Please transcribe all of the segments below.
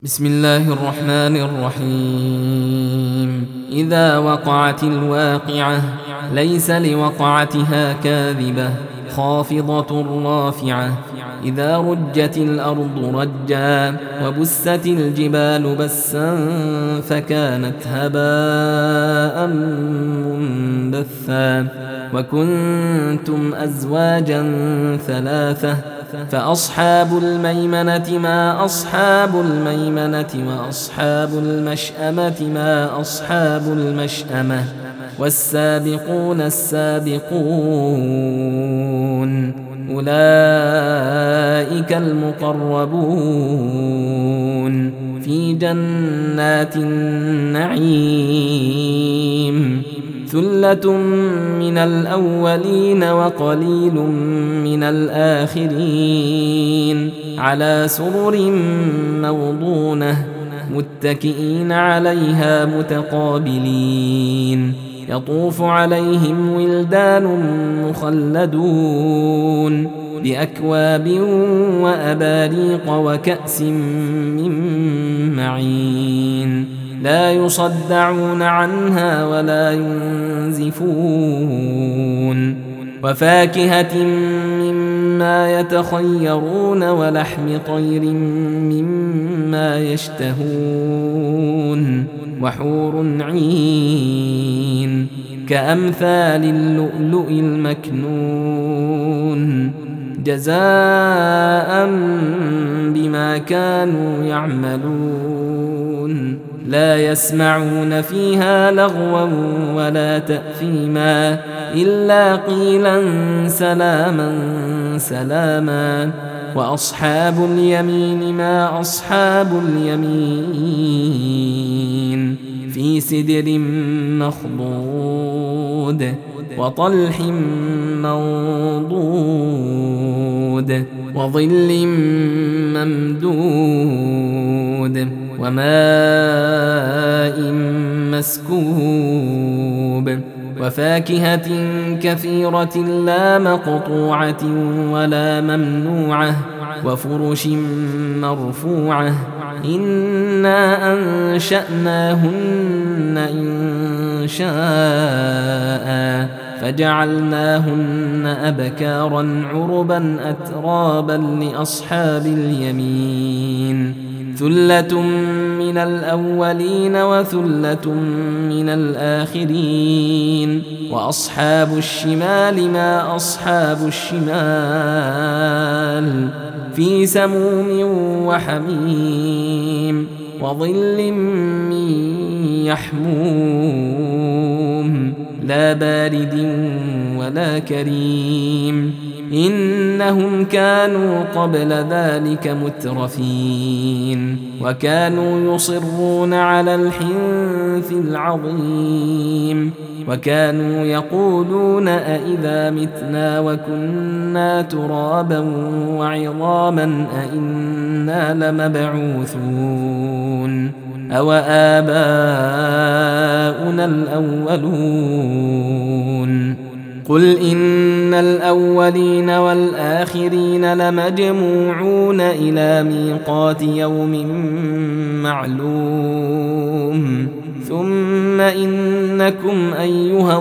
بسم الله الرحمن الرحيم. إذا وقعت الواقعة ليس لوقعتها كاذبة خافضة رافعة. إذا رجت الأرض رجا وبست الجبال بسا فكانت هباء منبثا وكنتم أزواجا ثلاثة فأصحاب الميمنة ما أصحاب الميمنة وأصحاب المشأمة ما أصحاب المشأمة والسابقون السابقون أولئك المقربون في جنات النعيم ثلة من الأولين وقليل من الآخرين على سرر موضونة متكئين عليها متقابلين يطوف عليهم ولدان مخلدون بأكواب وأباريق وكأس من معين لا يصدعون عنها ولا ينزفون وفاكهة مما يتخيرون ولحم طير مما يشتهون وحور عين كأمثال اللؤلؤ المكنون جزاء بما كانوا يعملون لا يسمعون فيها لغوا ولا تأثيما إلا قيلا سلاما سلاما وأصحاب اليمين ما أصحاب اليمين في سدر مخضود وطلح منضود وظل ممدود وماء مسكوب وفاكهة كثيرة لا مقطوعة ولا ممنوعة وفرش مرفوعة إنا أنشأناهن إن شاء فجعلناهن أبكارا عربا أترابا لأصحاب اليمين ثلة من الأولين وثلة من الآخرين وأصحاب الشمال ما أصحاب الشمال في سموم وحميم وظل من يحموم لا بارد ولا كريم إنهم كانوا قبل ذلك مترفين وكانوا يصرون على الحنث العظيم وكانوا يقولون أئذا متنا وكنا ترابا وعظاما أئنا لمبعوثون أو آباؤنا الأولون قل إن الأولين والآخرين لمجموعون إلى ميقات يوم معلوم ثم إنكم أيها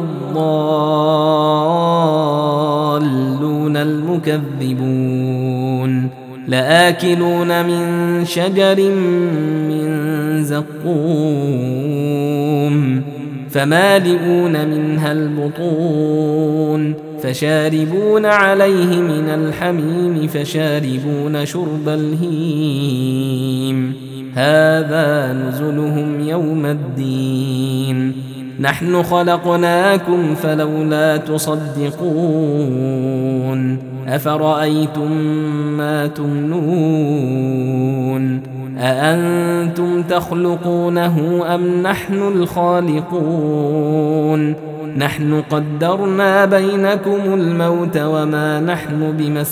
الضالون المكذبون لآكلون من شجر من زقوم فمالئون منها البطون فشاربون عليه من الحميم فشاربون شرب الهيم هذا نزلهم يوم الدين نحن خلقناكم فلولا تصدقون أفرأيتم ما تمنون أأنتم تخلقونه أم نحن الخالقون نحن قدرنا بينكم الموت وما نحن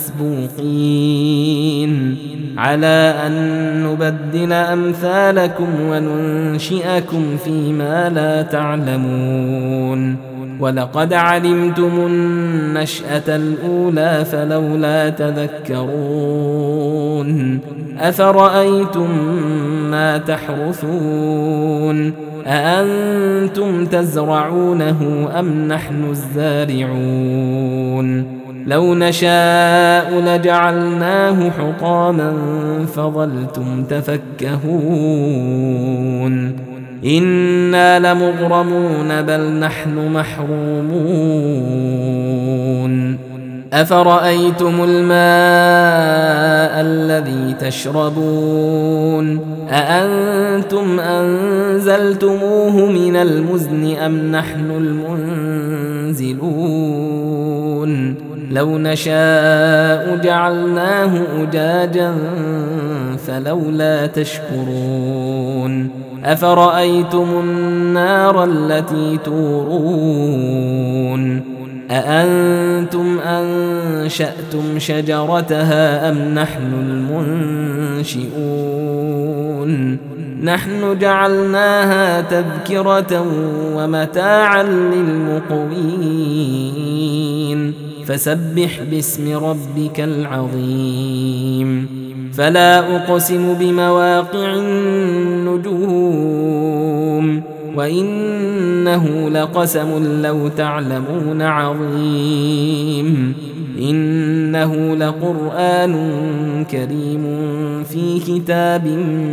بمسبوقين على أن نبدل أمثالكم وننشئكم فيما لا تعلمون ولقد علمتم النشأة الأولى فلولا تذكرون أفرأيتم ما تحرثون أأنتم تزرعونه أم نحن الزارعون لو نشاء لجعلناه حطاما فظلتم تفكهون إنا لمغرمون بل نحن محرومون أفرأيتم الماء الذي تشربون أأنتم أنزلتموه من المزن أم نحن المنزلون لو نشاء جعلناه أجاجا فلولا تشكرون أفرأيتم النار التي تورون أأنتم أنشأتم شجرتها أم نحن المنشئون نحن جعلناها تذكرة ومتاعا للمقوين فسبح باسم ربك العظيم فلا أقسم بمواقع النجوم وإنه لقسم لو تعلمون عظيم إنه لقرآن كريم في كتاب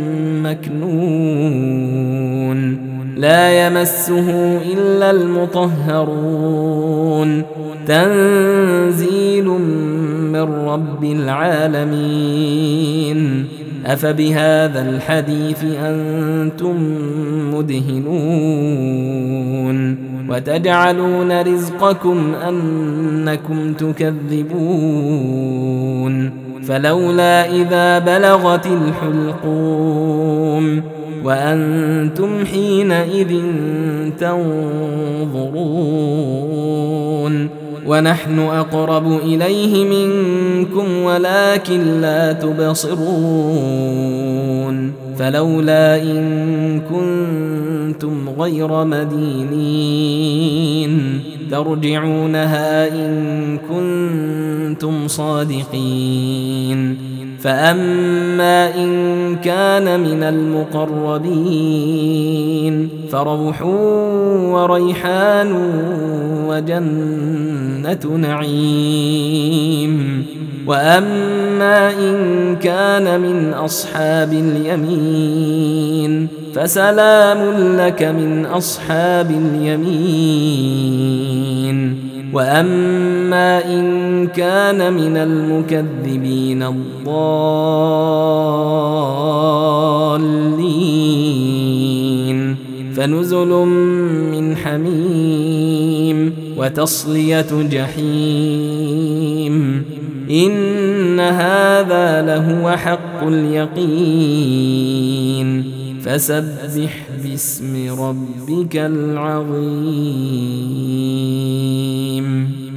مكنون لا يمسه إلا المطهرون تنزيل من رب العالمين أفبهذا الحديث أنتم مدهنون وتجعلون رزقكم أنكم تكذبون فلولا إذا بلغت الحلقوم وأنتم حينئذ تنظرون ونحن أقرب إليه منكم ولكن لا تبصرون فلولا إن كنتم غير مدينين ترجعونها إن كنتم صادقين فأما إن كان من المقربين فروح وريحان وجنة نعيم وأما إن كان من أصحاب اليمين فسلام لك من أصحاب اليمين وأما إن كان من المكذبين الضالين فنزل من حميم وتصلية جحيم إن هذا لهو حق اليقين فسبح باسم ربك العظيم